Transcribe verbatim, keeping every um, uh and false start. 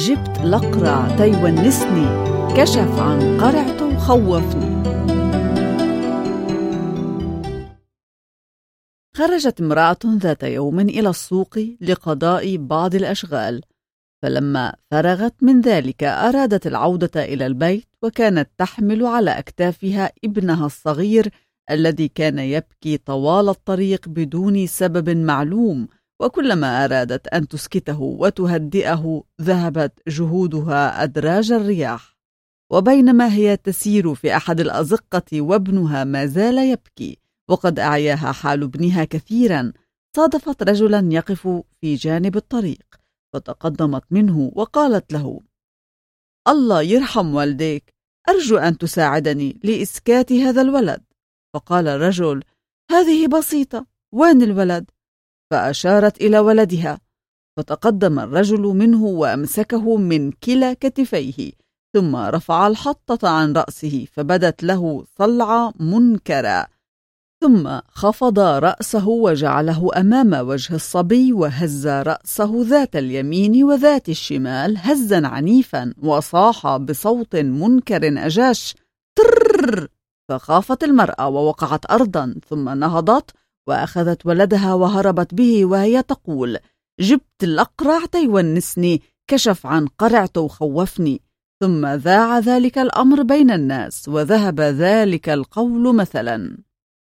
جبت الأقرع تيونسني، كشف عن قرعته وخوفني. خرجت امرأة ذات يوم إلى السوق لقضاء بعض الأشغال، فلما فرغت من ذلك أرادت العودة إلى البيت، وكانت تحمل على أكتافها ابنها الصغير الذي كان يبكي طوال الطريق بدون سبب معلوم، وكلما أرادت أن تسكته وتهدئه ذهبت جهودها أدراج الرياح. وبينما هي تسير في أحد الأزقة وابنها ما زال يبكي وقد أعياها حال ابنها كثيرا، صادفت رجلا يقف في جانب الطريق، فتقدمت منه وقالت له: الله يرحم والديك، أرجو أن تساعدني لإسكات هذا الولد. فقال الرجل: هذه بسيطة، وين الولد؟ فأشارت إلى ولدها، فتقدم الرجل منه وأمسكه من كلا كتفيه، ثم رفع الحطة عن رأسه فبدت له صلعة منكرة، ثم خفض رأسه وجعله أمام وجه الصبي وهز رأسه ذات اليمين وذات الشمال هزا عنيفا، وصاح بصوت منكر أجاش: ترررر! فخافت المرأة ووقعت أرضا، ثم نهضت وأخذت ولدها وهربت به وهي تقول: جبت الأقرع تيونسني، كشف عن قرعته وخوفني. ثم ذاع ذلك الأمر بين الناس، وذهب ذلك القول مثلا.